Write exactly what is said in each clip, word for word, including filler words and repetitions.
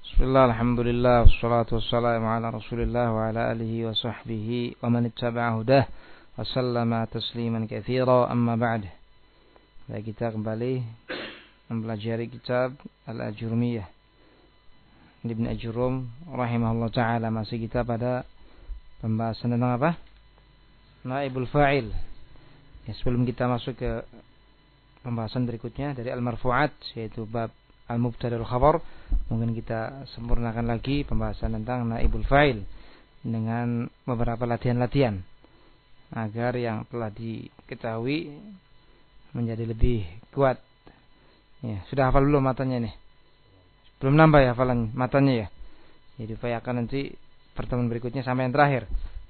Bismillah, alhamdulillah, wassalatu wassalamu ala rasulillah wa ala alihi wa sahbihi wa man ittaba'a hudah wa sallama tasliman katsira, amma ba'd. Baik, kita kembali mempelajari kitab Al-Ajurumiyah Ibn Ajurum rahimahullah ta'ala. Masih kita pada pembahasan tentang apa? Naibul fa'il. Ya, sebelum kita masuk ke pembahasan berikutnya dari Al-Marfu'at, yaitu bab Al-Mubtada'ul Khabar, mungkin kita sempurnakan lagi pembahasan tentang naibul fa'il dengan beberapa latihan-latihan agar yang telah diketahui menjadi lebih kuat. Ya, sudah hafal belum matanya nih? Belum nambah ya hafalan matanya ya. Jadi upayakan nanti pertemuan berikutnya sampai yang terakhir.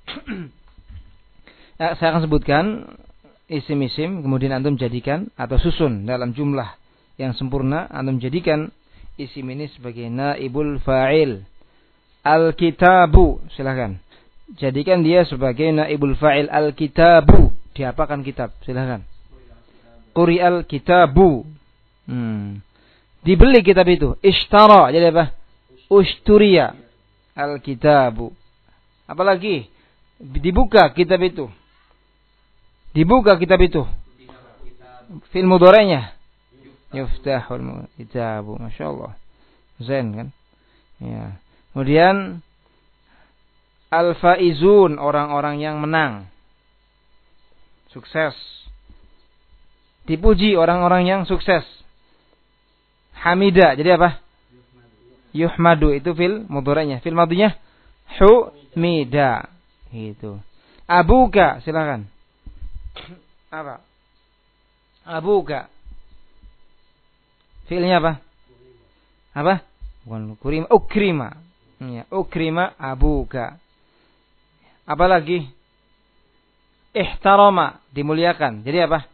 Ya, saya akan sebutkan isim-isim, kemudian antum jadikan atau susun dalam jumlah yang sempurna, antum jadikan isim ini sebagai naibul fa'il. Al-kitabu, silakan. Jadikan dia sebagai naibul fa'il. Al-kitabu, diapakan kitab? Silakan. Quri'al kitabu. Hmm. Dibeli kitab itu. Ishtara, jadi apa? Ushturiya. Al-kitabu. Apalagi? Dibuka kitab itu. Dibuka kitab itu. Fil mudhari'nya. Yuftahul kitabu, Masya Allah. Zain kan? Ya. Kemudian al-faizun, orang-orang yang menang, sukses. Dipuji orang-orang yang sukses. Hamida, jadi apa? Yuhmadu, itu fil mudhari'nya. Fil madhinya humida. Gitu. Abuka, silakan. Apa? Abuka. Fi'ilnya apa? Apa? Bukan kurima, ukrima. Ya, ukrima abuka. Apalagi? Ihtarama, dimuliakan. Jadi apa?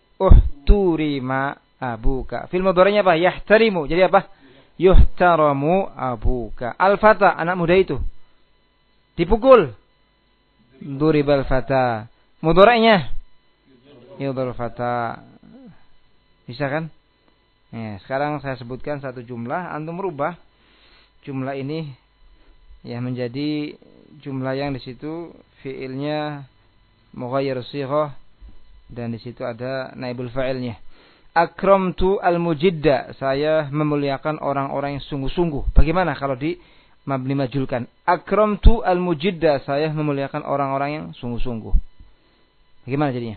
Uhturima abuka. Fi'il mudhari'nya apa? Yahtarimu. Jadi apa? Yuhtaramu abuka. Al-fata, anak muda itu. Dipukul. Duribal fata. Mudhari'nya? Yudhur fata. Bisa kan? Ya, sekarang saya sebutkan satu jumlah, antum merubah jumlah ini ya menjadi jumlah yang di situ fiilnya mughayyir shighah dan di situ ada naibul fa'ilnya. Akramtu al-mujidda, saya memuliakan orang-orang yang sungguh-sungguh. Bagaimana kalau di mabni majulkan? Akramtu al-mujidda, saya memuliakan orang-orang yang sungguh-sungguh. Bagaimana jadinya?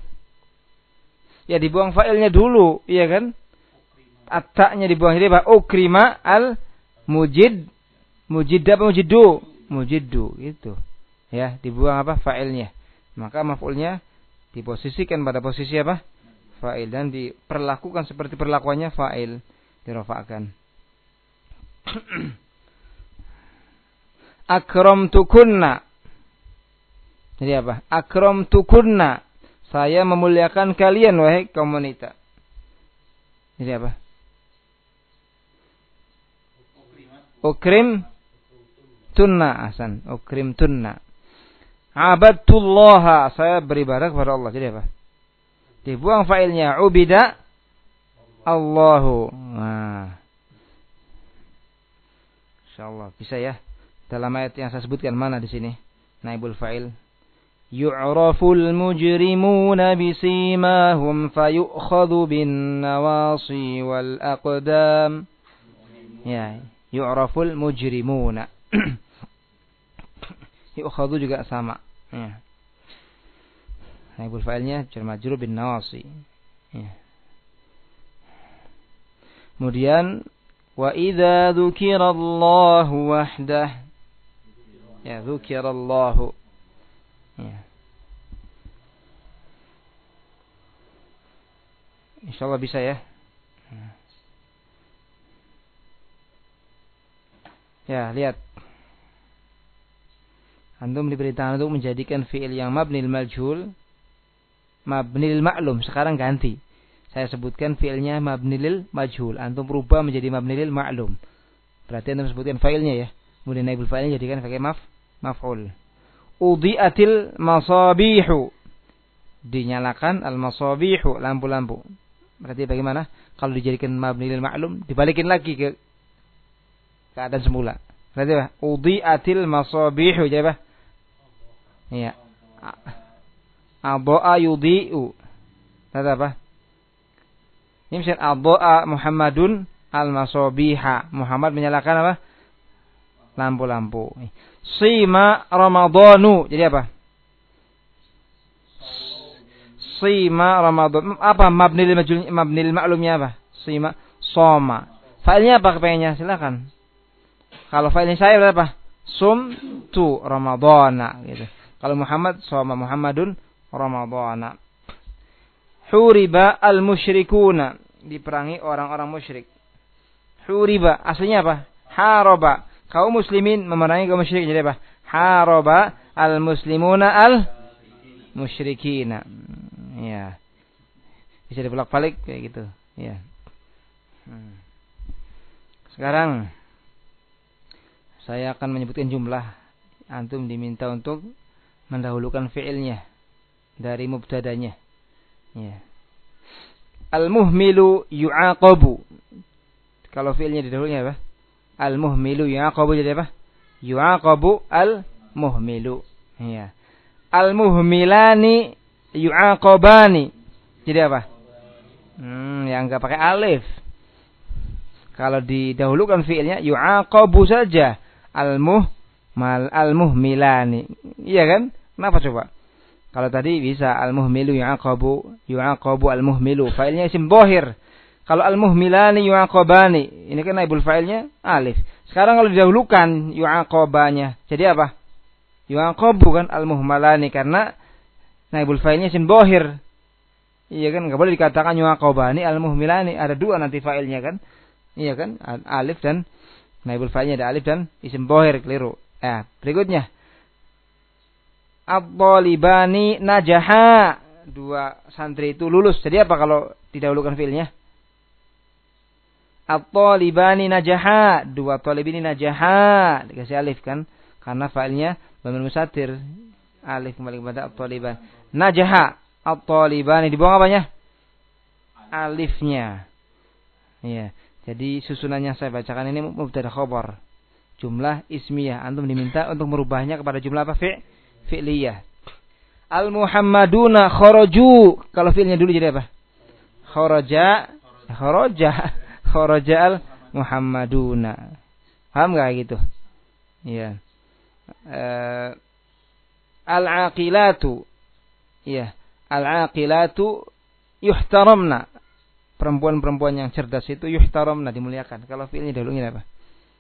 Ya dibuang fa'ilnya dulu, iya kan? At-ta'nya dibuang, jadi apa? Ukrima al-mujid. Mujid apa mujiddu? Mujiddu, gitu. Ya, dibuang apa? Fa'ilnya. Maka maf'ulnya diposisikan pada posisi apa? Fa'il, dan diperlakukan seperti perlakuannya fa'il, dirafa'kan. Akramtukunna. Jadi apa? Akramtukunna. Saya memuliakan kalian, wahai kaum wanita. Jadi apa? Ukrim tunna, ahsan. Ukrim tunna. Abadtullaha, saya beribadah kepada Allah. Jadi apa? Dibuang fa'ilnya. Ubida Allahu. Nah. Insyaallah bisa ya. Dalam ayat yang saya sebutkan mana di sini? Naibul fa'il. Yu'raful mujrimuna bisimahum fayu'khadhu bin nawasi wal aqdam. Ya. Yu'raful mujrimuna. Yu'khadhu juga sama. Ya. Naibul fa'ilnya jar majrur bin nawasi. Ya. Kemudian wa idza dzukirallahu wahdah. Ya, dzukirallahu. Ya. Insyaallah bisa ya. Ya, lihat. Antum diberitakan untuk menjadikan fi'il yang mabnil majhul mabnil ma'lum. Sekarang ganti. Saya sebutkan fi'ilnya mabnil majhul. Antum berubah menjadi mabnil ma'lum. Berarti antum sebutkan fa'ilnya ya. Kemudian naibul fa'ilnya jadikan pakai maf maf'ul. Udhi'atil masabihu. Dinyalakan al-masabihu, lampu-lampu. Berarti bagaimana? Kalau dijadikan mabnil ma'lum, dibalikin lagi ke keadaan semula. Berarti apa? Udhi'atil masabihu, jadi apa? Iya. Adha'a yudhi'u. Berarti apa? Ini misalnya adha'a Muhammadun al-masabiha. Muhammad menyalakan apa? Lampu-lampu. Sima Ramadhanu. Jadi apa? Sima Ramadhan. Apa mabnil majul mabnil ma'lumnya apa? Sima soma. Failnya apa kepengennya? Silakan. Kalau failnya saya berapa? Sum tu Ramadhana gitu. Kalau Muhammad soma Muhammadun Ramadhana. Huriba al-musyrikuna. Diperangi orang-orang musyrik. Huriba aslinya apa? Haraba. Kaum muslimin memerangi kaum musyrik, jadi apa? Haraba al-muslimuna al-musyrikina. Ya. Bisa dibolak-balik kayak gitu, ya. Hmm. Sekarang saya akan menyebutkan jumlah. Antum diminta untuk mendahulukan fi'ilnya dari mubtadanya. Ya. Al-muhmilu yu'aqabu. Kalau fi'ilnya didahulunya apa? Al-muhmilu yu'aqabu, jadi apa? Yu'aqabu al-muhmilu. Ya. Al-muhmilani yu'aqabani. Jadi apa? Hmm, yang enggak pakai alif. Kalau didahulukan fi'ilnya yu'aqabu saja. Al-muhmal al-muhmilani. Iya kan? Kenapa coba? Kalau tadi bisa al-muhmilu yu'aqabu, yu'aqabu al-muhmilu. Fa'ilnya isim dhahir. Kalau al-muhmilani yu'aqabani, ini kan naibul fa'ilnya alif. Sekarang kalau didahulukan yu'aqabanya, jadi apa? Yu'aqabu kan al-muhmalani karena naibul fa'ilnya isim dhahir. Iya kan? Enggak boleh dikatakan yu'aqabani al-muhmilani. Ada dua nanti fa'ilnya kan? Iya kan? Alif dan naibul fa'ilnya ada alif dan isim dhahir, keliru. Ya, berikutnya. At-talibani najaha. Dua santri itu lulus. Jadi apa kalau didahulukan fi'ilnya? At-talibani najaha. Dua talibini najaha. Dikasih alif kan? Karena fa'ilnya dhamir mustatir. Alif kembali kepada at-taliban. Najaha. At-talibani. Dibuang apanya? Alifnya. Iya. Jadi susunannya saya bacakan ini mubtada khabar. Jumlah ismiyah. Antum diminta untuk merubahnya kepada jumlah apa? Fi' fi'liyah. Al-Muhammaduna kharaju. Kalau fi'ilnya dulu jadi apa? Kharaja. Kharaja. Kharaja al-Muhammaduna. Paham gak gitu? Iya. Uh, Al-aqilatu. Iya. Al-aqilatu yuhtaramna. Perempuan-perempuan yang cerdas itu yuhtaramna, dimuliakan. Kalau fi'ilnya dahulunya apa?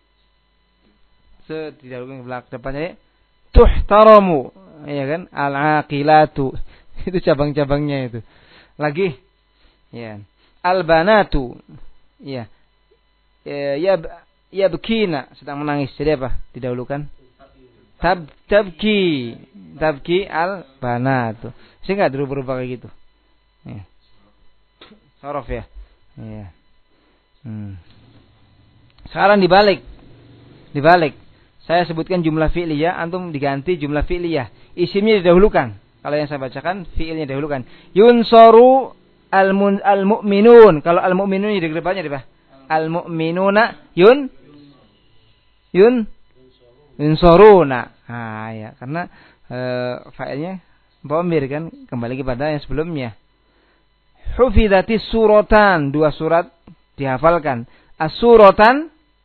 Se didahulukan ke belakang depannya tuhtaramu. Iya kan? Al-aqilatu. Itu cabang-cabangnya itu. Lagi. Ya. Al-banatu. Ya. Ya yabkina, sedang menangis. Jadi apa? Didahulukan tab tabki. Tabki al-banatu. Sehingga berubah kayak gitu. Ya. Sorof ya. Iya. Hmm. Sekarang dibalik. Dibalik. Saya sebutkan jumlah fi'liyah, antum diganti jumlah fi'liyah. Isimnya didahulukan. Kalau yang saya bacakan fi'ilnya didahulukan. Yunsaru al-mu'minun. Kalau al-mu'minun di depannya apa? Al-mu'minuna yun yun yunsuruna. Ah ya, karena e, fa'ilnya dhamir kan, kembali kepada yang sebelumnya. Hufidatis suratan, dua surat dihafalkan. As-suratan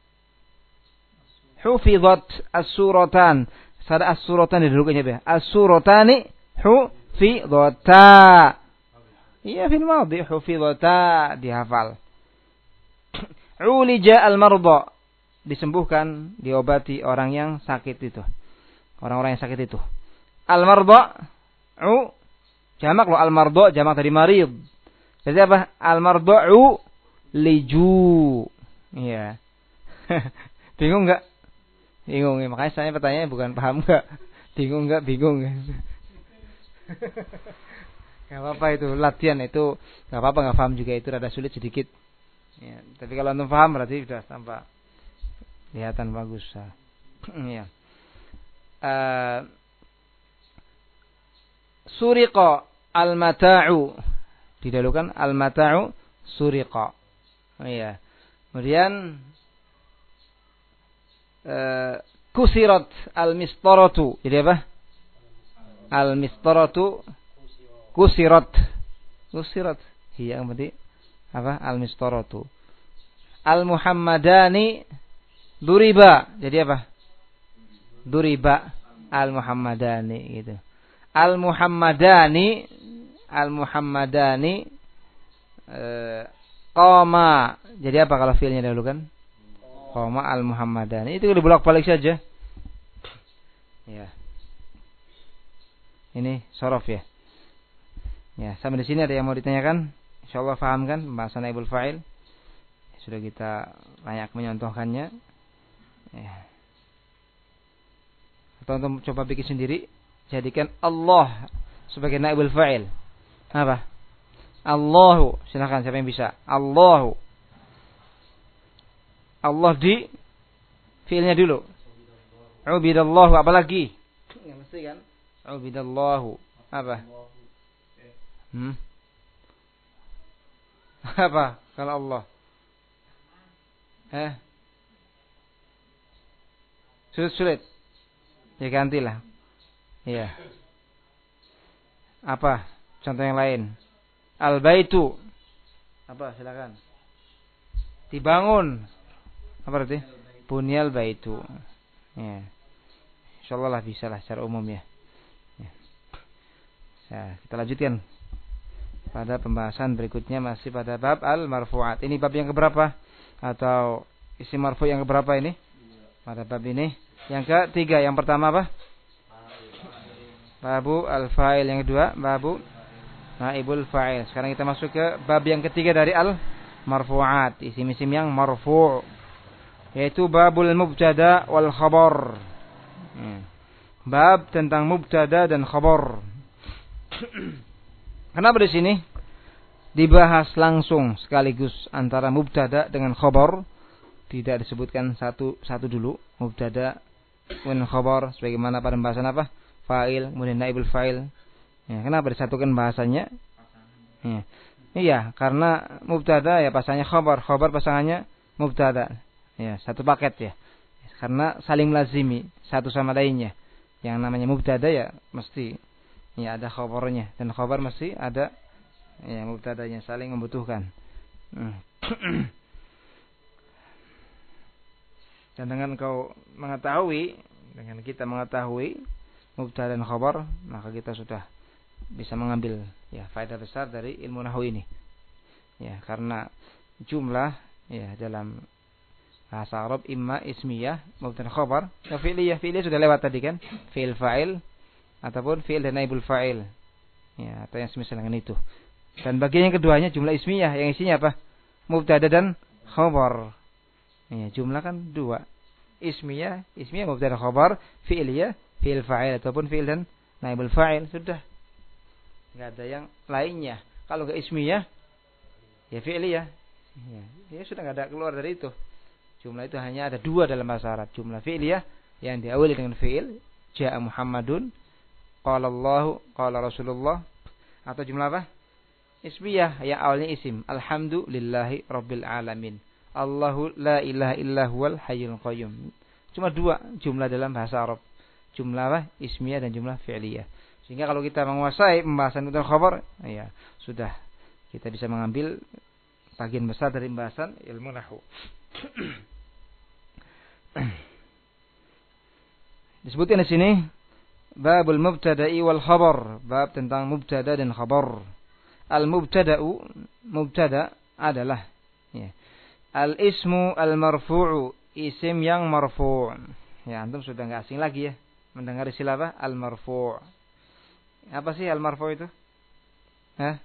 hufidat as-suratan. Sada as-suratan didahulukan ya. As-suratani hufidata. Iya fil madhi hufidata dihafal. Ulija al-marda, disembuhkan, diobati orang yang sakit itu. Orang-orang yang sakit itu. Al-marda u jamak lo, al-marda jamak dari marid. Jadi apa? Al-marda'u liju. Iya. Bingung enggak? Bingung ya. Makanya saya pertanyaannya bukan paham enggak? Bingung enggak? Bingung. Enggak apa-apa itu latihan itu. Enggak apa-apa enggak paham juga itu rada sulit sedikit. Ya, tapi kalau antum paham berarti sudah tampak kelihatan bagus. Iya. Uh, Suriqa al-mata'u, didahulukan al-mata'u suriqa. Oh iya. Kemudian uh, kusirat al-mistaratu. Jadi apa? Al-mistaratu kusirat. Kusirat. Iya, berarti apa? Al-mistaratu. Al-Muhammadani duriba. Jadi apa? Duriba al-Muhammadani gitu. Al-Muhammadani Al-Muhammadani eh, qama. Jadi apa kalau fiilnya dahulu kan? Qama al-Muhammadani. Itu dibolak-balik saja. Ya. Ini sorof ya. Ya, sampai di sini ada yang mau ditanyakan? Insyaallah paham kan pembahasan naibul fa'il? Sudah kita banyak menyontohkannya. Ya. Atau untuk coba bikin sendiri, jadikan Allah sebagai naibul fa'il. Apa? Allahu. Silakan siapa yang bisa? Allahu. Allah di fiilnya dulu. Ubidallahu, apa lagi? Ya mesti kan? Ubidallahu. Apa? Hmm? Apa kalau Allah? Eh? Sulit-sulit. Ya gantilah. Iya. Apa? Contoh yang lain. Al-baitu. Apa? Silakan. Dibangun. Apa berarti? Bunyal baitu. Ya. Insyaallah lah bisa lah secara umum ya. Ya. Nah, kita lanjutkan pada pembahasan berikutnya masih pada bab al-marfu'at. Ini bab yang keberapa? Atau isim marfu' yang keberapa ini? Pada bab ini yang ketiga. Yang pertama apa? Babu al-fa'il. Yang kedua babu naibul fa'il. Sekarang kita masuk ke bab yang ketiga dari al-marfu'at, isim-isim yang marfu', yaitu babul mubtada wal khabar. Hmm. Bab tentang mubtada dan khabar. Kenapa di sini dibahas langsung sekaligus antara mubtada dengan khabar? Tidak disebutkan satu satu dulu, mubtada dan khabar sebagaimana pada pembahasan apa? Fa'il, kemudian naibul fa'il. Ya, kenapa disatukan bahasanya? Ya. Iya, karena mubtada ya pasangannya khabar, khabar pasangannya mubtada. Ya, satu paket ya. Karena saling lazimi satu sama lainnya. Yang namanya mubtada ya mesti ya ada khabarnya, dan khabar mesti ada ya mubtadanya, saling membutuhkan. Hmm. Dan dengan kau mengetahui, dengan kita mengetahui mubtada dan khabar, maka kita sudah bisa mengambil ya faedah besar dari ilmu nahwu ini. Ya, karena jumlah ya dalam bahasa Arab imma ismiyah mubtada khabar, ya fi'liyah, fi'liyah sudah lewat tadi kan, fi'il fa'il ataupun fi'il dan naibul fa'il. Ya, atau yang semisal dengan itu. Dan bagian yang keduanya jumlah ismiyah yang isinya apa? Mubtada dan khabar. Ya, jumlah kan dua. Ismiyah, ismiyah mubtada khabar, fi'liyah, fi'il fa'il ataupun fi'il dan naibul fa'il, sudah. Enggak ada yang lainnya. Kalau ke ismiyah ya fi'liyah. Ya, ya sudah enggak ada keluar dari itu. Jumlah itu hanya ada dua dalam bahasa Arab. Jumlah fi'liyah yang diawali dengan fi'il, ja'a Muhammadun, qala Allahu, qala Rasulullah, atau jumlah apa? Ismiyah yang awalnya isim, alhamdulillahi rabbil alamin, Allahu la ilaha illa huwal hayyul qayyum. Cuma dua jumlah dalam bahasa Arab. Jumlah apa? Ismiyah dan jumlah fi'liyah. Sehingga kalau kita menguasai pembahasan mubtada khabar, ya sudah kita bisa mengambil bagian besar dari pembahasan ilmu nahwu. Disebutkan di sini babul mubtada'i wal khabar, bab tentang mubtada dan khabar. Al mubtada'u, mubtada adalah ya, al ismu al marfu'u, isim yang marfu'. Ya, antum sudah enggak asing lagi ya mendengar istilah apa? Al marfu'. Apa sih al marfu' itu? Hah?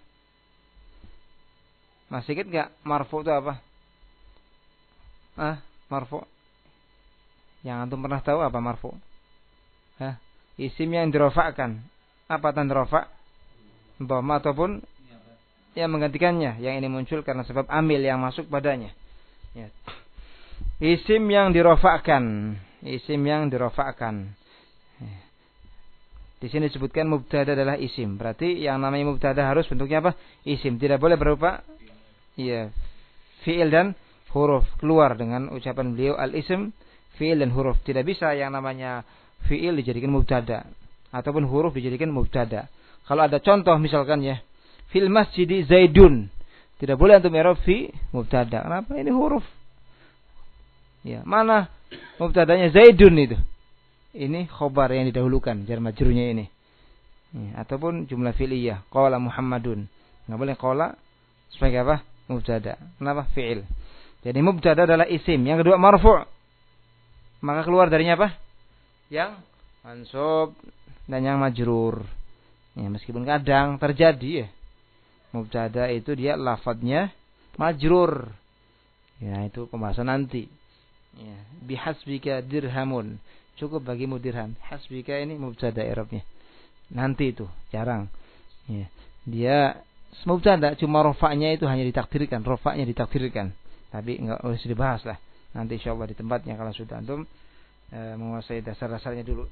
Masih ingat enggak marfu' itu apa? Ah, marfu'. Yang antum pernah tahu apa marfu'? Hah? Isim yang dirofakkan. Apa tanda rofa'? Dhamma ataupun yang menggantikannya. Yang ini muncul karena sebab amil yang masuk padanya. Ya. Isim yang dirofakkan. Isim yang dirofakkan. Ya. Di sini disebutkan mubtada adalah isim. Berarti yang namanya mubtada harus bentuknya apa? Isim. Tidak boleh berupa ya fi'il dan huruf. Keluar dengan ucapan beliau al-ism fi'il dan huruf. Tidak bisa yang namanya fi'il dijadikan mubtada ataupun huruf dijadikan mubtada. Kalau ada contoh misalkan ya, fil masjidi Zaidun. Tidak boleh untuk i'rab fi mubtada. Kenapa? Ini huruf. Ya, mana mubtadanya Zaidun itu? Ini khobar yang didahulukan, jar majrurnya ini. Ya, ataupun jumlah fi'liyah, qala Muhammadun. Enggak boleh qala sebagai apa? Mubtada. Kenapa? Fi'il. Jadi mubtada adalah isim. Yang kedua marfu'. Maka keluar darinya apa? Yang mansub dan yang majrur. Ya, meskipun kadang terjadi ya, mubtada itu dia lafadznya majrur. Ya, itu pembahasan nanti. Ya, bihasbika dirhamun. Cukup bagimu dirham. Hasbika ini mubtada i'rabnya. Nanti itu jarang. Ya, dia mubtada cuma rafa'nya itu hanya ditakdirkan, rafa'nya ditakdirkan. Tapi enggak usah dibahas lah. Nanti insyaallah di tempatnya kalau sudah antum e, menguasai dasar-dasarnya dulu.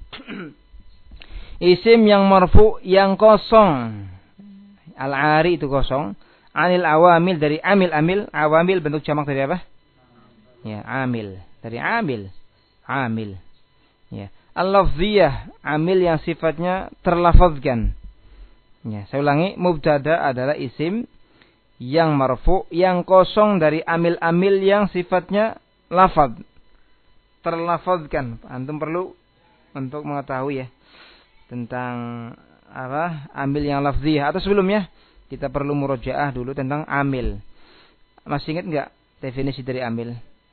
Isim yang marfu yang kosong. Al-ari itu kosong. Anil awamil dari amil-amil. Awamil bentuk jamak dari apa? Ya, amil. Dari amil. Amil. Ya. Al-lafziyah. Amil yang sifatnya terlafazkan. Ya, saya ulangi. Mubtada adalah isim yang marfu yang kosong dari amil-amil yang sifatnya lafaz. Terlafazkan. Antum perlu untuk mengetahui ya tentang apa amil yang lafziyah. Atau sebelumnya kita perlu murojaah dulu tentang amil. Masih ingat enggak definisi dari amil?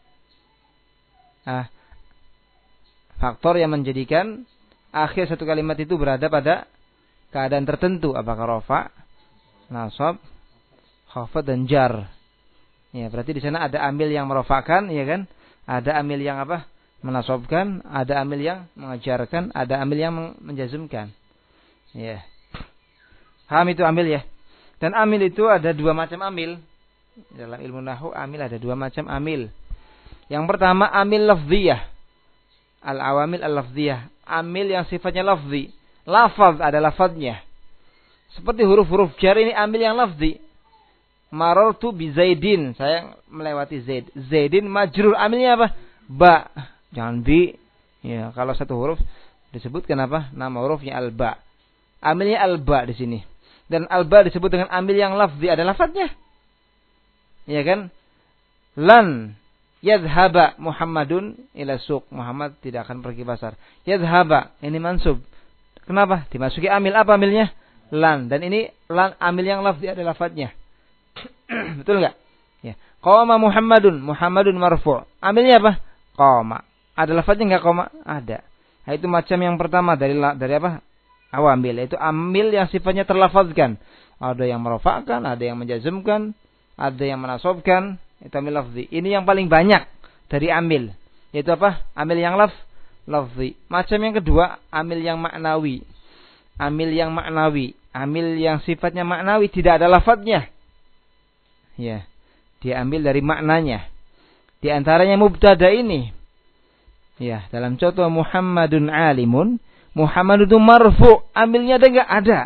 Ah, faktor yang menjadikan akhir satu kalimat itu berada pada keadaan tertentu, apakah rafa, nasab, khafad dan jar. Ya, berarti di sana ada amil yang merafakan, ya kan? Ada amil yang apa? Menasabkan, ada amil yang mengajarkan, ada amil yang menjazmkan. Ya. Paham itu amil ya? Dan amil itu ada dua macam amil. Dalam ilmu nahwu amil ada dua macam amil. Yang pertama amil lafziyah. Al-awamil al-lafziyah. Amil yang sifatnya lafzi. Lafaz ada lafaznya. Seperti huruf-huruf jar ini amil yang lafzi. Marartu bi Zaidin. Saya melewati Zaid. Zaidin majrur. Amilnya apa? Ba. Jangan bi. Ya, kalau satu huruf disebutkan apa? Nama hurufnya al-ba. Amilnya al-ba di sini. Dan al-ba disebut dengan amil yang lafzi. Ada lafaznya. Ya kan? Lan yadhhaba Muhammadun ila suq. Muhammad tidak akan pergi pasar. Yadhhaba ini mansub. Kenapa? Dimasuki amil apa amilnya? Lan. Dan ini lan amil yang lafzi ada lafaznya. Betul enggak? Ya. Qama Muhammadun. Muhammadun marfu'. Amilnya apa? Qama. Ada lafaznya enggak qama? Ada. Nah, itu macam yang pertama dari dari apa? Awamil. Itu amil yang sifatnya terlafazkan. Ada yang merafa'kan, ada yang menjazmkan, ada yang menasabkan. Itu amil lafzi. Ini yang paling banyak dari amil. Yaitu apa? Amil yang laf, lafzi. Macam yang kedua, amil yang maknawi. Amil yang maknawi. Amil yang sifatnya maknawi, tidak ada lafadznya. Ya. Dia ambil dari maknanya. Di antaranya mubtada ini. Ya, dalam contoh Muhammadun alimun. Muhammad itu marfu. Amilnya ada enggak? Ada.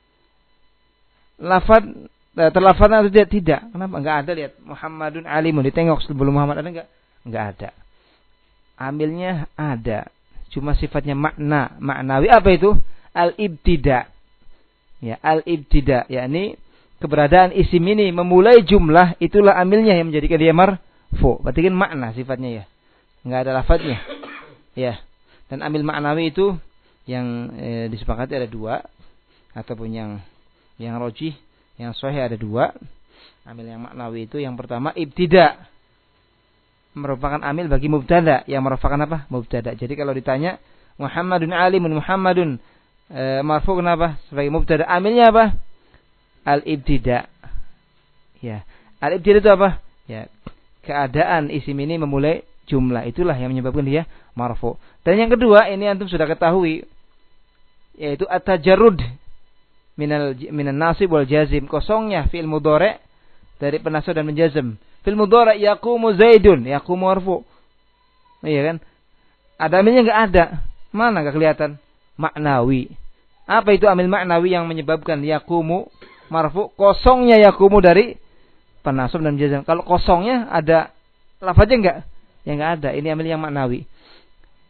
Lafaz terlafaznya atau tidak? Tidak. Kenapa? Enggak ada, lihat. Muhammadun alimun. Ditengok sebelum Muhammad ada enggak? Enggak ada. Amilnya ada. Cuma sifatnya makna, maknawi. Apa itu? Al-ibtida. Ya, al-ibtida. Yakni keberadaan isim ini memulai jumlah, itulah amilnya yang menjadikan dia marfu. Berarti kan makna sifatnya ya. Enggak ada lafaznya. Ya. Dan amil maknawi itu yang eh, disepakati ada dua, ataupun yang yang rojih, yang sahih ada dua. Amil yang maknawi itu yang pertama ibtida, merupakan amil bagi mubtada, yang merupakan apa? Mubtada. Jadi kalau ditanya Muhammadun alimun, Muhammadun e, marfu kenapa? Sebagai mubtada. Amilnya apa? Al-ibtida. Ya. Al-ibtida itu apa? Ya. Keadaan isim ini memulai jumlah, itulah yang menyebabkan dia marfu. Dan yang kedua, ini antum sudah ketahui, yaitu at-tajarrud minal minan nasib wal jazim, kosongnya fi'il mudhari' dari penasab dan menjazm. Fi'il mudhari' yaqumu Zaidun, yaqumu marfu. Iya kan? Ada amilnya enggak ada. Mana enggak kelihatan? Maknawi. Apa itu amil maknawi yang menyebabkan yaqumu marfu? Kosongnya yaqumu dari penasab dan menjazm. Kalau kosongnya ada lafaznya enggak? Ya enggak ada. Ini amil yang maknawi.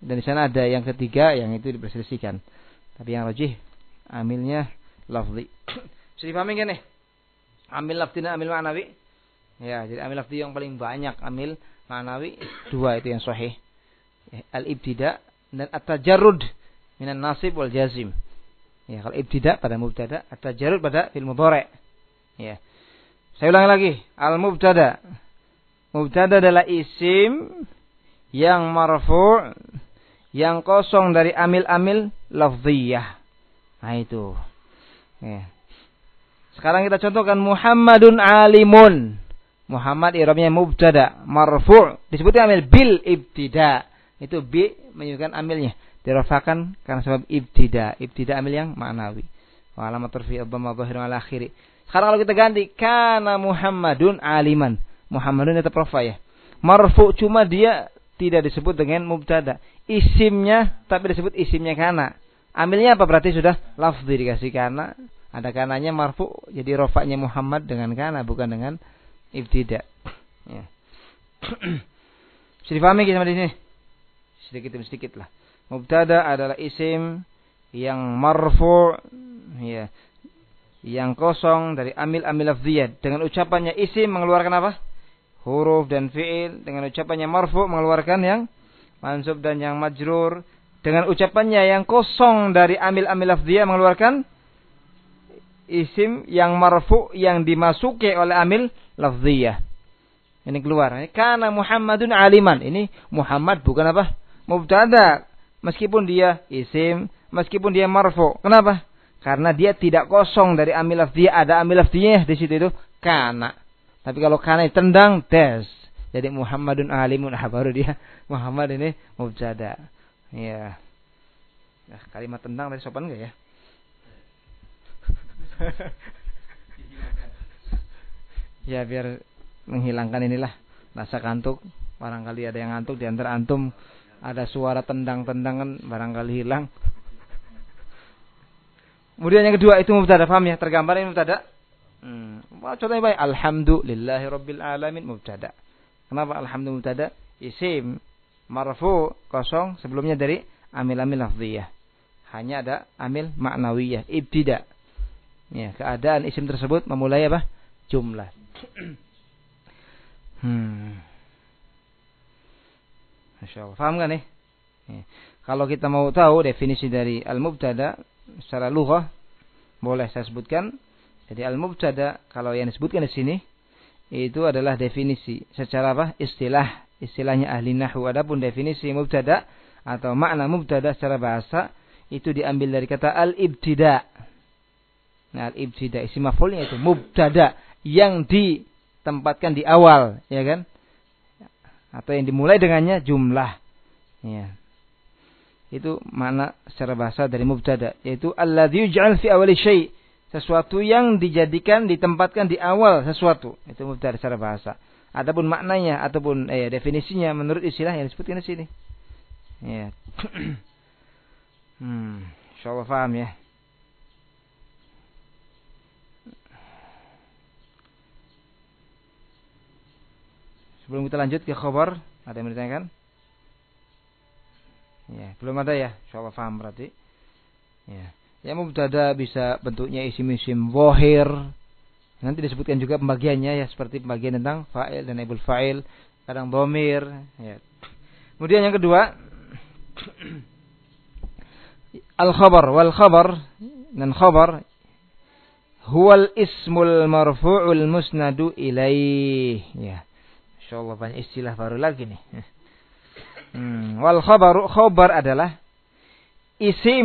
Dan di sana ada yang ketiga yang itu diperselisihkan. Tapi yang rajih amilnya lafzi. Sudah dipahami kan nih? Amil lafzi dan amil ma'nawi. Ya, jadi amil lafzi yang paling banyak, amil ma'nawi dua itu yang sahih. Al-ibtida dan at-tajarrud minan nasib wal jazim. Ya, kalau ibtida pada mubtada, at-tajarrud pada fi'il mudhari'. Ya. Saya ulangi lagi, al-mubtada. Mubtada adalah isim yang marfu' yang kosong dari amil-amil lafziyah. Nah itu. Ya. Sekarang kita contohkan Muhammadun alimun. Muhammad i'rabnya mubtada, marfu', disebutnya amil bil ibtida. Itu bi menunjukkan amilnya. Dirafakan karena sebab ibtida. Ibtida amil yang ma'nawi. Wa alamat tarfi ad-dhamma dhahirun ala akhiri. Sekarang kalau kita ganti kana Muhammadun aliman. Muhammadun tetap rafa ya. Marfu' cuma dia tidak disebut dengan mubtada. Isimnya tapi disebut isimnya kana. Amilnya apa berarti sudah lafzi dikasih kana. Ada kananya marfu' jadi rafa'nya Muhammad dengan kana bukan dengan ibtida. Ya. Sudah dipahami sama di sini? Sedikit demi sedikit lah. Mubtada adalah isim yang marfu' ya. Yang kosong dari amil-amil lafziyah. Dengan ucapannya isim mengeluarkan apa? Huruf dan fi'il. Dengan ucapannya marfu' mengeluarkan yang mansub dan yang majrur. Dengan ucapannya yang kosong dari amil-amil lafziyah mengeluarkan isim yang marfu' yang dimasuki oleh amil lafziyah. Ini keluar. Kana Muhammadun aliman. Ini Muhammad bukan apa? Mubtada. Meskipun dia isim, meskipun dia marfu'. Kenapa? Karena dia tidak kosong dari amil lafziyah. Ada amil lafziyah di situ itu kana. Tapi kalau kana tendang des. Jadi Muhammadun alimun, ah, baru dia Muhammad ini mubtada. Ya. Nah, kalimat tendang tadi sopan enggak ya? Ya biar menghilangkan inilah rasa kantuk. Barangkali ada yang ngantuk di antara antum, ada suara tendang-tendangan barangkali hilang. Kemudian yang kedua itu mubtada, paham ya? Tergambar ini mubtada. Hmm. Contohnya baik, alhamdulillahi rabbil alamin mubtada. Kenapa alhamdulillah mubtada? Isim marfu kosong sebelumnya dari amil-amil lafziyah. Hanya ada amil ma'nawiyah, ibtida. Ya, keadaan isim tersebut memulai apa? Jumlah. Hmm. Masyaallah. Paham kan nih? Ya. Kalau kita mau tahu definisi dari al-mubtada secara lughah, boleh saya sebutkan. Jadi al-mubtada kalau yang disebutkan di sini itu adalah definisi secara apa? Istilah, istilahnya ahli nahwu. Adapun definisi mubtada atau makna mubtada secara bahasa itu diambil dari kata al-ibtida. Nah, al-ibtida isim maf'ulnya itu mubtada yang ditempatkan di awal, ya kan? Atau yang dimulai dengannya jumlah. Ya. Itu makna secara bahasa dari mubtada, yaitu alladzi yuj'al fi awali syai', sesuatu yang dijadikan ditempatkan di awal sesuatu. Itu mubtada secara bahasa. Adapun maknanya ataupun eh, definisinya menurut istilah yang disebutkan di sini. Ya. Hmm, insyaallah paham ya. Sebelum kita lanjut ke khabar, ada yang bertanyakan? Ya, belum ada ya. Insyaallah paham berarti. Ya. Ya mubtada bisa bentuknya isim-isim zahir. Nanti disebutkan juga pembagiannya ya, seperti pembagian tentang fa'il dan naibul fa'il, kadang dhamir, ya. Kemudian yang kedua, al-khabar wal khabar dan khabar huwal ismul marfu'ul musnadu ilaih. Ya. Insyaallah banyak istilah baru lagi nih. Hmm, wal khabaru, khabar adalah isim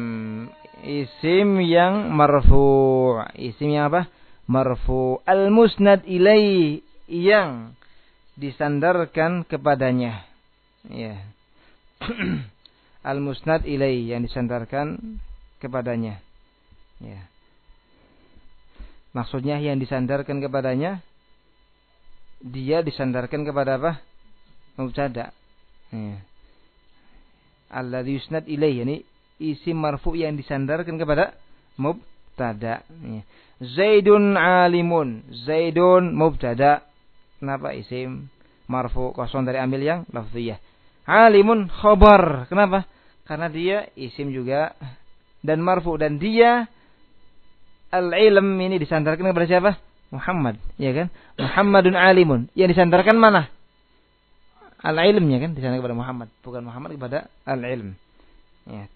isim yang marfu', isim yang apa? Marfu', al-musnad ilai, yang disandarkan kepadanya. Ya. Al-musnad ilai, yang disandarkan kepadanya. Ya. Maksudnya yang disandarkan kepadanya, dia disandarkan kepada apa? Mubtada. Ya. Alladzi yusnad ilai, yani isim marfu yang disandarkan kepada mubtada. Zaidun alimun. Zaidun mubtada. Kenapa isim marfu kosong dari amil yang lafziyah? Alimun khobar. Kenapa? Karena dia isim juga dan marfu, dan dia al-ilm ini disandarkan kepada siapa? Muhammad, ya kan? Muhammadun alimun. Yang disandarkan mana? Al-ilmnya kan disandarkan kepada Muhammad, bukan Muhammad kepada al-ilm. Ya.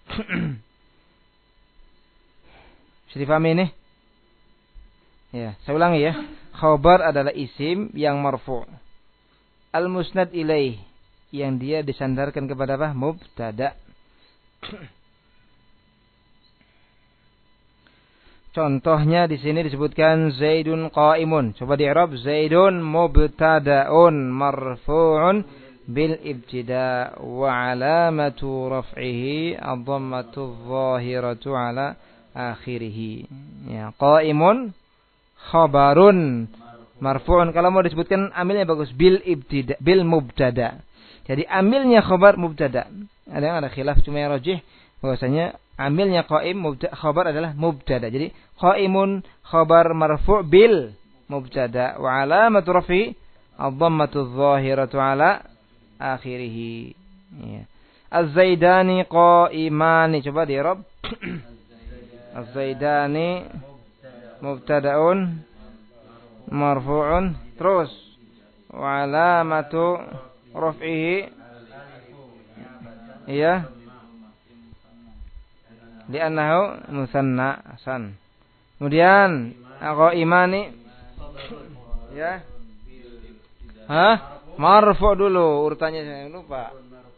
Bisa dipahami ini? Ya, saya ulangi ya. Khabar adalah isim yang marfu'. Al-musnad ilaih, yang dia disandarkan kepada apa? Mubtada. Contohnya di sini disebutkan Zaidun qa'imun. Coba di i'rab, Zaidun mubtada'un marfu'un bil ibtida' wa 'alamatu raf'ihi ad-dhammatu adh-dhahiratu 'ala akhirih. Ya, qa'imun khabarun marfu'un. Kalau mau disebutkan amilnya bagus, bil ibtida, bil mubtada. Jadi amilnya khabar mubtada. Ada yang ada khilaf, cuma yang rajih bahwasanya amilnya qa'im mubtada, khabar adalah mubtada. Jadi qa'imun khabar marfu' bil mubtada wa 'alamatu raf'i ad-dhammatu adh-dhahiratu 'ala akhirih. Ya. Az-Zaidani qa'imani. Coba di i'rab. Az-Zaidani mubtada'un marfu'un, terus wa 'alamatu raf'ihi, ya, li'annahu musanna san. Kemudian qaimani, ya, hah, marfu' dulu urutannya, saya lupa,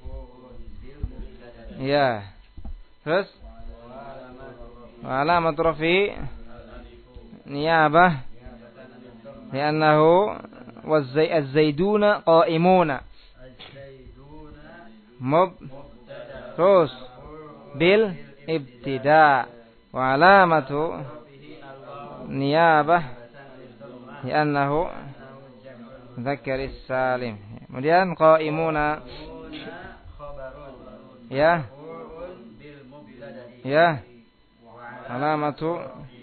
ya, terus wa 'alamatu raf'ihi niyabah li'annahu waz-zaiduna qa'imuna mub, terus bil ibtida wa 'alamatu niyabah li'annahu dzakar salim. Kemudian qa'imuna, ya, ya, alamatu,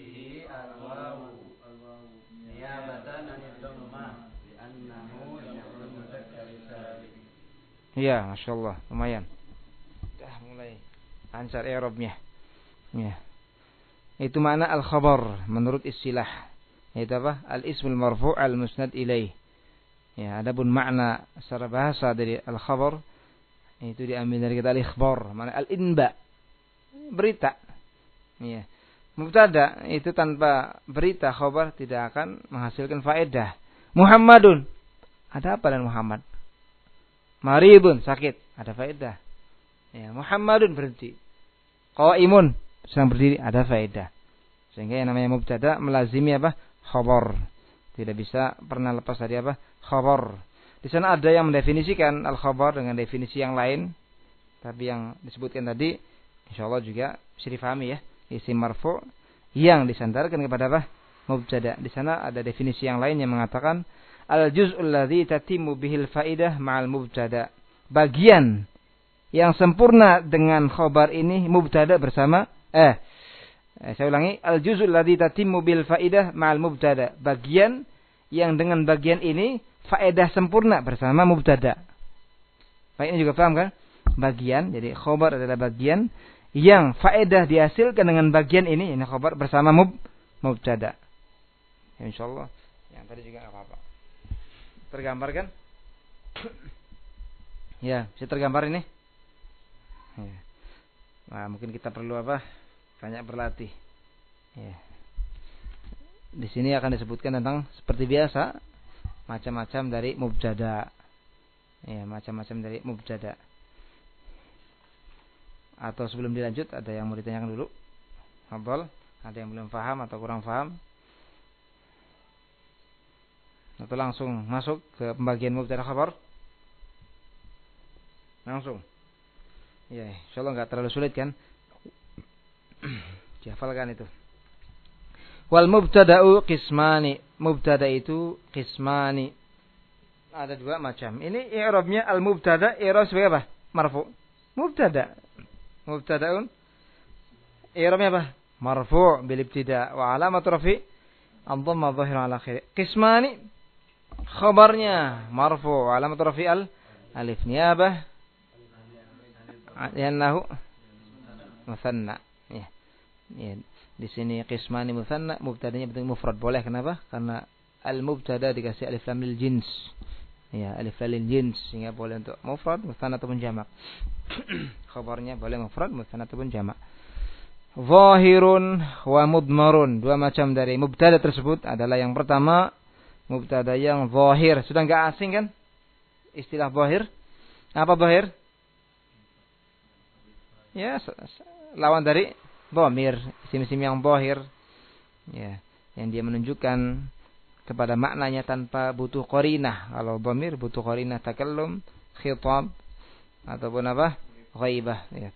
ya, Masya Allah, lumayan. Dah mulai lancar i'rabnya. Ya. Itu makna al-khabar menurut istilah. Itu apa? Al-ismul marfu' al-musnad ilaih. Ya, adapun makna secara bahasa dari al-khabar itu diambil dari kata al-ikhbar, makna al-inba, berita. Ya. Mubtada itu tanpa berita khabar tidak akan menghasilkan faedah. Muhammadun, ada apa dengan Muhammad? Maribun, sakit, ada faedah. Ya, Muhammadun, berhenti. Qaimun, sedang berdiri, ada faedah. Sehingga yang namanya mubtada melazimi apa? Khabar. Tidak bisa pernah lepas dari apa? Khabar. Di sana ada yang mendefinisikan al-khabar dengan definisi yang lain, tapi yang disebutkan tadi insyaallah juga bisa difahami ya. Isim marfu' yang disandarkan kepada apa? Mubtada. Di sana ada definisi yang lain yang mengatakan al-juz'ul ladzi tatimmu bihil faidah ma'al mubtada. Bagian yang sempurna dengan khabar ini mubtada bersama eh, eh saya ulangi, al-juz'ul ladzi tatimmu bil faidah ma'al mubtada. Bagian yang dengan bagian ini faedah sempurna bersama mubtada. Baik, ini juga paham kan? Bagian, jadi khabar adalah bagian yang faedah dihasilkan dengan bagian ini, ini khabar bersama mub, mubtada. Ya, insyaallah yang tadi juga enggak apa-apa. Tergambar kan? Ya, bisa tergambar ini? Ya. Nah, mungkin kita perlu apa? Banyak berlatih. Ya. Di sini akan disebutkan tentang seperti biasa macam-macam dari mubtada. Ya, macam-macam dari mubtada. Atau sebelum dilanjut ada yang mau ditanyakan dulu? Hafal? Ada yang belum paham atau kurang paham? Atau langsung masuk ke pembagian mubtada khabar? Langsung. Ya, insyaallah enggak terlalu sulit kan? Dihafalkan itu. Wal mubtada'u qismani. Mubtada itu qismani. Ada dua macam. Ini i'rabnya al mubtada, i'rab sebagai apa? Marfu. Mubtada. Mubtada'un i'rabnya apa? Marfu' bil ibtida' wa alamatu rafi' ad-dhamma adh-dhahira 'ala akhirih. Qismani khabarnya marfu' wa alamatu rafi' al alif niyabah Li'annahu musanna. Ya. Ya. Di sini qismani musanna, mubtadanya bentuk mufrad. Boleh kenapa? Karena al-mubtada dikasih alif lam lil jins. Ya, alif lam lil jins sehingga boleh untuk mufrad, musanna ataupun jamak. Khabarnya boleh mufrad, musanna ataupun jamak. Zahirun wa mudmarun. Dua macam dari mubtada tersebut adalah yang pertama mubtada yang zahir. Sudah enggak asing kan? Istilah zahir. Apa zahir? Ya, lawan dari dhamir, isim-isim yang zahir. Ya, yang dia menunjukkan kepada maknanya tanpa butuh qarinah. Kalau dhamir butuh qarinah takallum, khitab ataupun apa? Ghaibah, ya.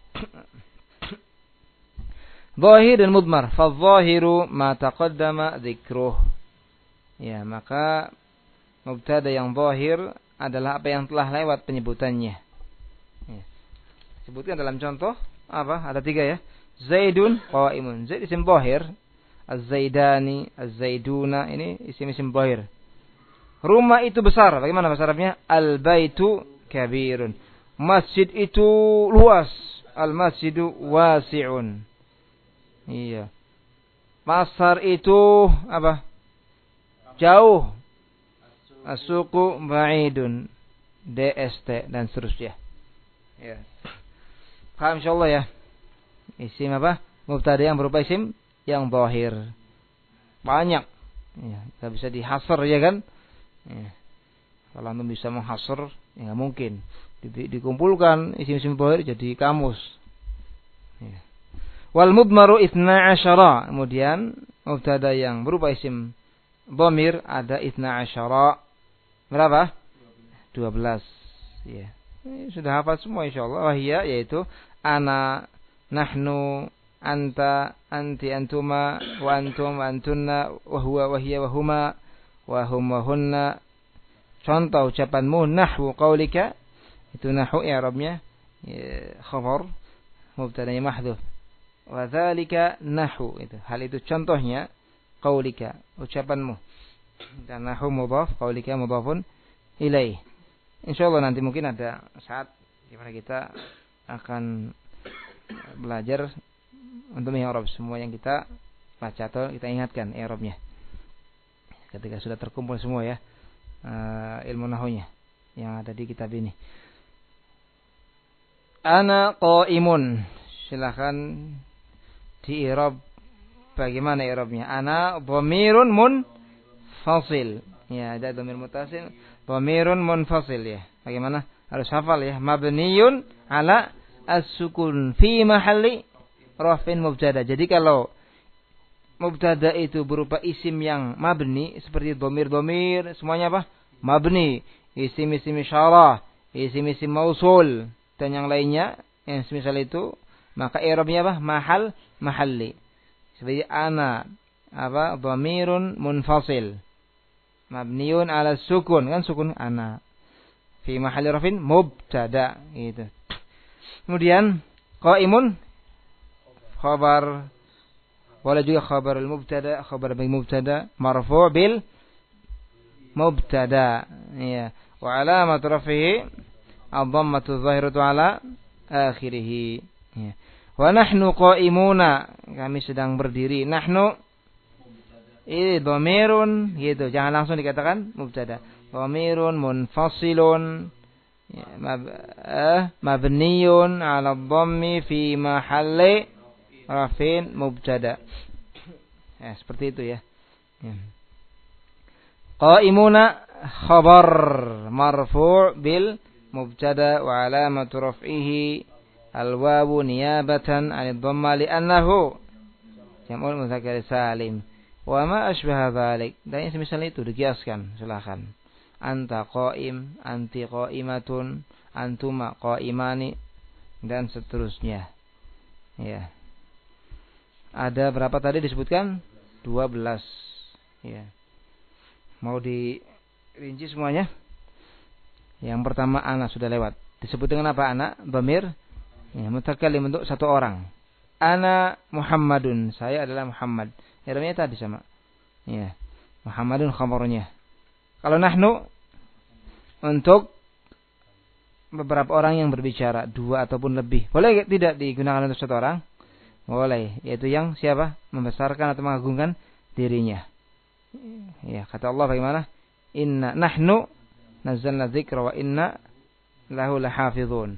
Zahir dan mudmar. Fadh-dhahiru ma taqaddama dzikruh. Ya, maka mubtada yang zahir adalah apa yang telah lewat penyebutannya. Ya. Sebutkan dalam contoh apa? Ada tiga ya. Zaidun qaimun. Zaid isim zahir. Az-Zaidani, Az-Zaiduna, ini isim-isim zahir. Rumah itu besar. Bagaimana bahasa Arabnya? Al-baitu kabirun. Masjid itu luas. Al-masjidu wasi'un. Iya. Pasar itu apa? Jauh. As-suqu ba'idun. D S T dan seterusnya. Ya. Paham insyaallah ya. Isim apa? Mubtada yang berupa isim yang zahir. Banyak. Ya, enggak bisa dihasar ya kan? Ya. Kalau antum bisa menghasar, ya enggak mungkin. Di, dikumpulkan isim-isim zahir jadi kamus. Ya. Wal mudmaru itsna asyara. Kemudian mubtada yang berupa isim dhamir ada itsna asyara. Berapa? dua belas. Ya. Ini sudah hafal semua insyaallah. Wahia yaitu ana, nahnu, anta, anti, antuma, wa antum, wa antunna, wa huwa, wa hiya, wa huma, wa hum, wa hunna. Contoh ucapanmu nahwu qaulika. Itu nahwu i'rabnya ya, khabar mubtadanya mahdhuf. Wa dzalika nahwu itu. Hal itu contohnya qaulika, ucapanmu. Dan nahwu mudhaf, qaulika mudhafun ilaih. Insyaallah nanti mungkin ada saat di mana kita akan belajar untuk i'rab semua yang kita baca atau kita ingatkan i'rabnya. Ketika sudah terkumpul semua ya uh, ilmu nahwunya yang ada di kitab ini. Ana qaimun. Silakan di i'rab bagaimana i'rabnya? Ana dhamirun munfasil. Ya, ada dhamir muttasil, dhamirun munfasil ya. Bagaimana? Harus hafal ya. Mabniyun ala as-sukun fi mahalli rafin mubtada. Jadi kalau mubtada itu berupa isim yang mabni seperti dhamir-dhamir, semuanya apa? Mabni. Isim-isim isyarah, isim-isim mausul dan yang lainnya yang semisal itu, maka i'rabnya apa? Mahal mahalli. Seperti ana apa? Dhamirun munfasil. Mabniun ala sukun, kan sukun ana. Fi mahalli rafin mubtada gitu. Kemudian qaimun khabar, boleh juga khabarul mubtada, khabar bil mubtada marfu' bil mubtada ya. Wa alamat rafihi ad-dhammatu adh-dhahiratu ala akhirih ya. Wa nahnu qaimuna, kami sedang berdiri. Nahnu ini dhamirun gitu, jangan langsung dikatakan mubtada. Dhamirun munfasilun ya, mab, eh, mabniyun ala dhammi fi mahalli rafin mubtada. Ya, seperti itu ya. Ya. Qaimuna khabar marfu' bil mubtada wa alamatu raf'ihi al-wawu niyabatan 'anid dhamma li'annahu jam'ul mudzakkar salim. Wa ma asbaha dzalik. Dan semisal itu dikiaskan, silakan. Anta qaim, anti qaimatun, antuma qaimani dan seterusnya. Ya. Ada berapa tadi disebutkan? dua belas. Ya. Mau dirinci semuanya? Yang pertama ana sudah lewat. Disebut dengan apa ana? Dhamir ya, mutakallim untuk satu orang. Ana Muhammadun, saya adalah Muhammad. I'rabnya tadi sama. Ya. Muhammadun khabarnya. Kalau nahnu untuk beberapa orang yang berbicara, dua ataupun lebih. Boleh tidak digunakan untuk satu orang? Boleh, yaitu yang siapa? Membesarkan atau mengagungkan dirinya. Ya, kata Allah bagaimana? Inna nahnu nazzalna dzikra wa inna lahu lahafizun.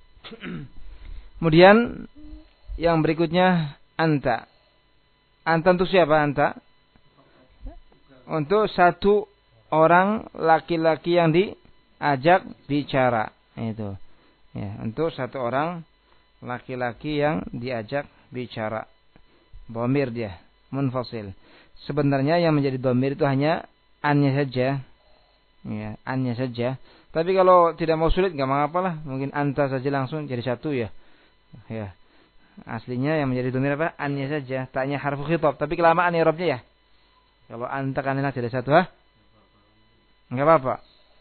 Kemudian yang berikutnya anta. Anta untuk siapa anta? Untuk satu orang laki-laki yang diajak bicara. Itu. Ya, untuk satu orang laki-laki yang diajak bicara. Dhamir dia, munfasil. Sebenarnya yang menjadi dhamir itu hanya annya saja. Ya, annya saja. Tapi kalau tidak mau sulit enggak mengapa lah. Mungkin anta saja langsung jadi satu ya. Ya. Aslinya yang menjadi dhamir apa? Annya saja. Taknya harfu khitab, tapi kelamaan i'rabnya ya. Kalau anta kan enak jadi satu, ha? Enggak apa-apa.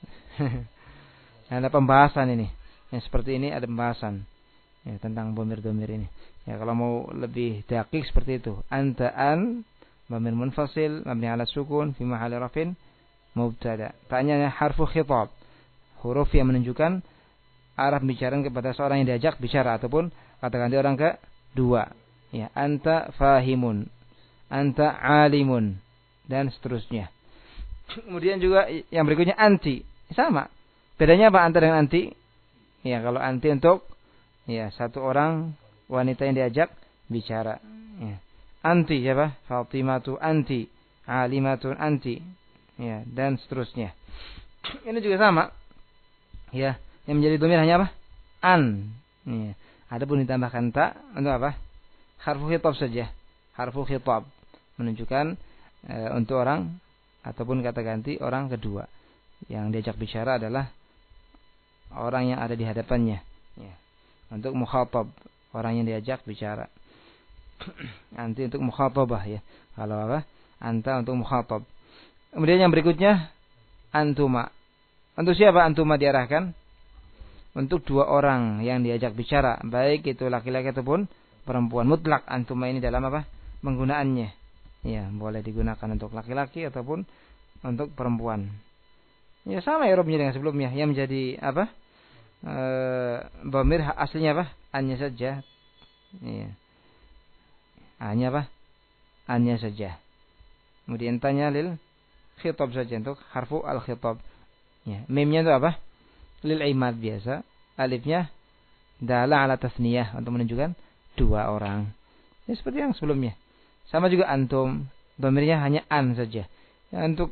Ada pembahasan ini. Yang seperti ini ada pembahasan ya, tentang dhamir-dhamir ini. Ya, kalau mau lebih dakik seperti itu. Anta an dhamir munfasil mabni ala sukun fi mahalli rafin mubtada. Taknya harfu khitab. Huruf yang menunjukkan arah bicara kepada seorang yang diajak bicara ataupun katakan dia orang kedua. Ya, anta fahimun, anta alimun dan seterusnya. Kemudian juga yang berikutnya anti. Sama. Bedanya apa anta dengan anti? Ya, kalau anti untuk ya satu orang wanita yang diajak bicara. Ya. Anti siapa? Fatimatu anti, alimatun anti. Ya, dan seterusnya. Ini juga sama. Ya, yang menjadi dhamir hanya apa? An. Ya. Adapun ditambahkan ta untuk apa? Harfu khitab saja. Harfu khitab menunjukkan e, untuk orang ataupun kata ganti orang kedua. Yang diajak bicara adalah orang yang ada di hadapannya. Ya. Untuk mukhatab, orang yang diajak bicara. Anti untuk mukhatabah ya. Kalau apa? Anta untuk mukhatab. Kemudian yang berikutnya antuma. Untuk siapa antuma diarahkan? Untuk dua orang yang diajak bicara, baik itu laki-laki ataupun perempuan. Mutlak antuma ini dalam apa? Penggunaannya. Ya, boleh digunakan untuk laki-laki ataupun untuk perempuan. Ya sama i'rabnya dengan sebelumnya. Yang menjadi apa? Eh, dhamir aslinya apa? Annya saja. Ya. Hanya apa? Annya saja. Kemudian tanya lil khitab saja untuk harfu al khitab. Ya, mimnya itu apa? Lil imad biasa. Alifnya dala ala tasniyah untuk menunjukkan dua orang. Ya seperti yang sebelumnya. Sama juga antum, dhamirnya hanya an saja. Ya, untuk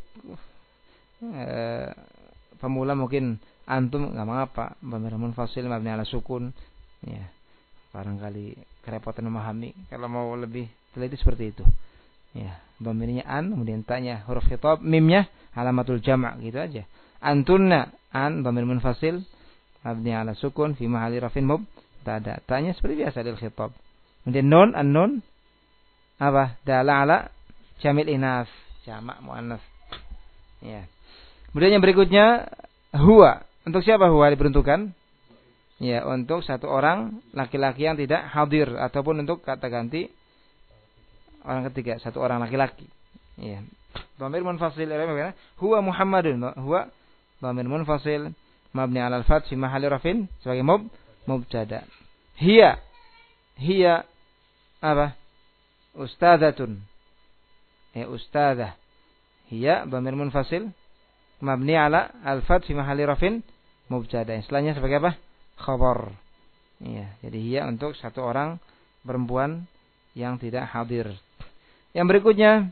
e, pemula mungkin antum enggak mengapa, dhamir munfasil mabni ala sukun. Ya. Barangkali kerepotan memahami. Kalau mau lebih teliti seperti itu. Ya, dhamirnya an, kemudian tanya huruf khitab, mimnya alamatul jama' gitu aja. Antunna an dhamir munfasil mabni ala sukun fi mahalli rafin mubtada. Tanya seperti biasa lil khitab. Kemudian nun an-nun apa? Dala ala jamil inas, jamak muannas. Ya. Kemudian yang berikutnya huwa. Untuk siapa huwa diperuntukkan? Ya, untuk satu orang laki-laki yang tidak hadir ataupun untuk kata ganti orang ketiga, satu orang laki-laki. Ya. Dhamir munfasil bagaimana? Huwa Muhammadun. Huwa dhamir munfasil mabni 'alal fath fi mahalli rafin sebagai mub mubtada. Hiya. Hiya apa? Ustadzatun. Ya, ustadzah. Hiya dhamir munfasil mabni 'ala al-fath fi mahalli rafin mubtada. Istilahnya sebagai apa? Khabar. Ya, jadi hiya untuk satu orang perempuan yang tidak hadir. Yang berikutnya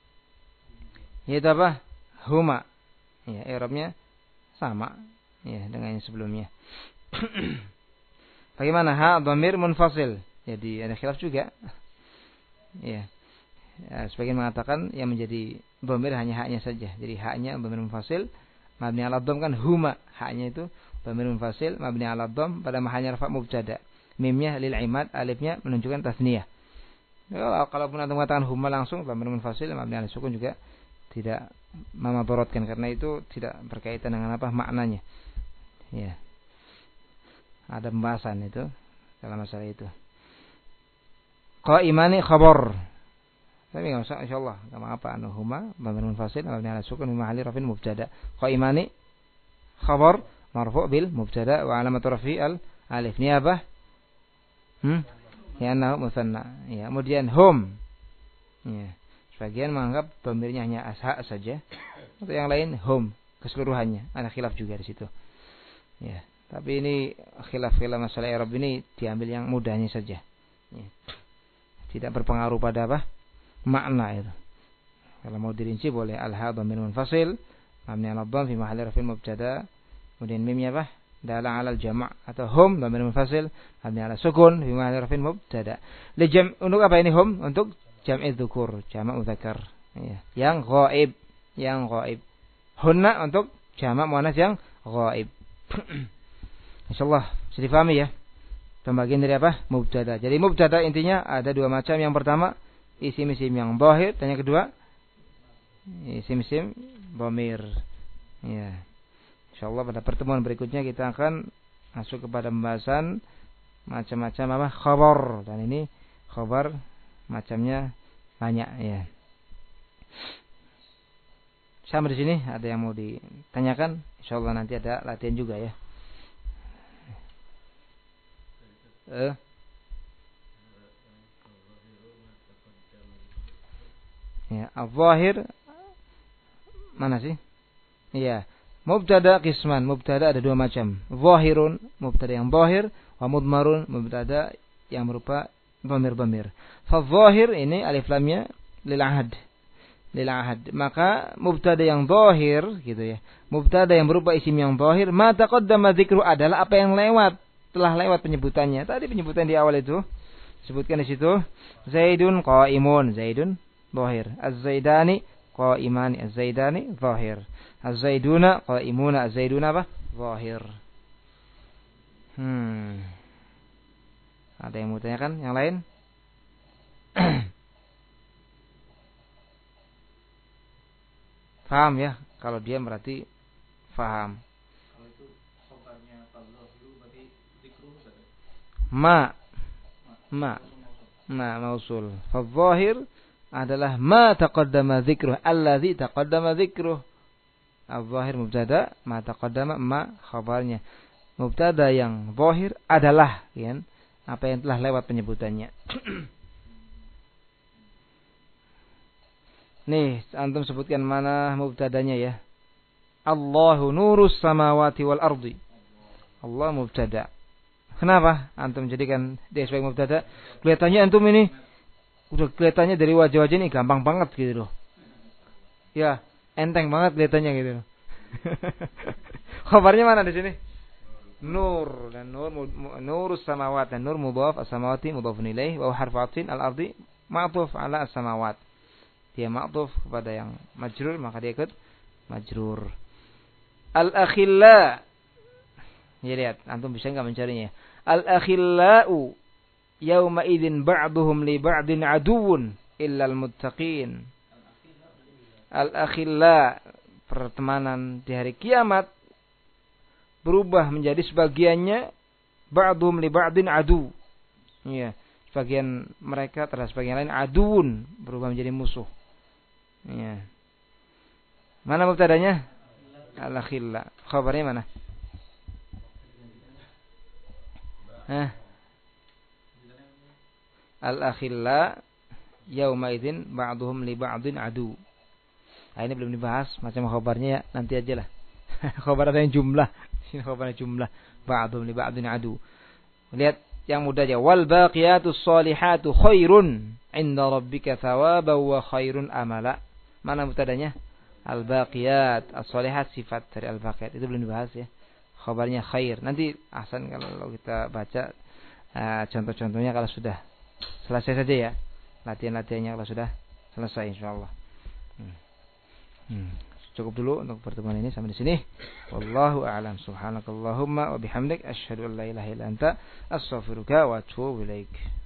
yaitu apa? Huma. Ya, i'rabnya sama ya dengan yang sebelumnya. Bagaimana ha dhamir munfasil? Jadi ada khilaf juga. Ya. Ya, sebagian mengatakan yang menjadi dhamir hanya haknya saja. Jadi haknya dhamir munfasil mabni 'ala dhamm kan huma, haknya itu dhamir munfasil mabni 'ala dhamm pada mahallnya rafa' mubtada. Mimnya lil imad, alifnya menunjukkan tasniyah. Ya, kalaupun antum mengatakan huma langsung dhamir munfasil mabni 'ala sukun juga tidak memadharatkan karena itu tidak berkaitan dengan apa maknanya. Ya. Ada pembahasan itu dalam masalah itu. Qaimani khabar. Tapi enggak usah insyaallah, enggak apa-apa anu huma dhamir munfasil mabni 'ala sukun fi mahalli rafin mubtada. Qaimani khabar marfu' bil mubtada wa alamat rafi al alif. Ini apa? Hmm? Ya annahu musanna. Ya, kemudian hum. Ya. Sebagian menganggap dhamirnya hanya asha saja. Atau yang lain hum keseluruhannya. Ada khilaf juga di situ. Ya, tapi ini khilaf-khilaf masalah i'rab ini diambil yang mudahnya saja. Ya. Tidak berpengaruh pada apa? Makna itu. Kalau mau dirinci boleh al-ha dhamir munfasil, mabni 'ala dhamm fi mahalli raf'in mubtada. Kemudian mimnya apa? Dalla 'ala al-jama' atau hum dhamir munfasil, mabni 'ala sukun fi mahalli raf'in mubtada. Li jam' untuk apa ini hum? Untuk jam'i dzukur, jamak muzakkar. Ya. Yang ghaib, yang ghaib. Hunna untuk jamak muannas yang ghaib. Insyaallah bisa difahami ya. Pembagian dari apa? Mubtada. Jadi mubtada intinya ada dua macam. Yang pertama isim-isim yang dhahir dan yang kedua isim-isim dhamir. Ya. Insyaallah pada pertemuan berikutnya kita akan masuk kepada pembahasan macam-macam apa? Khabar. Dan ini khabar macamnya banyak ya. Sampai di sini ada yang mau ditanyakan? Insyaallah nanti ada latihan juga ya. Eh. Ya, al-zahir mana sih? Iya, mubtada qisman. Mubtada ada dua macam. Zahirun, mubtada yang zahir, wa mudmarun, mubtada yang berupa dhamir-dhamir. Fa zahir ini alif lamnya lil ahad. Lil ahad. Maka mubtada yang zahir gitu ya. Mubtada yang berupa isim yang zahir, ma taqaddama dzikru adalah apa yang lewat. Telah lewat penyebutannya. Tadi penyebutan di awal itu sebutkan di situ Zaidun qaimun, Zaidun zahir. Az-Zaidani qaimani, Az-Zaidani zahir. Az-Zaiduna qaimuna, Az-Zaiduna apa? Zahir. Hmm. Ada yang mau tanyakan? Yang lain? Faham ya? Kalau dia berarti faham. Ma ma ma mausul. Fadh-dhahir adalah ma taqaddama dzikruh, allazi taqaddama dzikruh. Adh-dhahir mubtada, ma taqaddama ma khabarnya. Mubtada yang zahir adalah ya, apa yang telah lewat penyebutannya. Nih, antum sebutkan mana mubtadanya ya. Allahu nurus samawati wal ardi. Allah mubtada. Kenapa antum jadikan dia sebagai mubtada? Kelihatannya antum ini udah kelihatannya dari wajah-wajah ini gampang banget gitu loh. Ya, enteng banget kelihatannya gitu loh. Khabarnya mana di sini? Nur dan nur nurus samawat dan nur mudhaf as-samawati mudhafun ilaih wa harfu 'athfin al-ardi ma'thuf 'ala as-samawat. Dia ma'thuf kepada yang majrur maka dia ikut majrur. Al-akhilla. Ya lihat, antum bisa enggak mencarinya? Al-akhillau yauma idzin ba'duhum li ba'din aduwwun illa al-muttaqin. Al-akhilla, pertemanan di hari kiamat berubah menjadi sebagiannya ba'duhum li ba'din adu. Ya, sebagian mereka terhadap sebagian lain aduun, berubah menjadi musuh. Ya. Mana mubtadanya? Al-akhilla. Khabarnya mana? Hah? Al-akhilla yauma idzin ba'duhum li ba'din adu. Nah, ini belum dibahas macam khabarnya ya, nanti aja lah. Khabar ada yang jumlah. Sini khabarnya jumlah. Ba'duhum li ba'din adu. Lihat yang mudah aja. Wal baqiyatus shalihatu khairun 'inda rabbika thawaban wa khairun amala. Mana mubtadanya? Al-baqiyat as-shalihat sifat dari al-baqiyat. Itu belum dibahas ya. Khabarnya khair. Nanti ahsan kalau kita baca uh, contoh-contohnya kalau sudah selesai saja ya. Latihan-latihannya kalau sudah selesai insyaallah. Hmm. Hmm. Cukup dulu untuk pertemuan ini sampai di sini. Wallahu a'lam. Subhanakallahumma wa bihamdik asyhadu an la ilaha illa anta astaghfiruka wa atubu ilaik.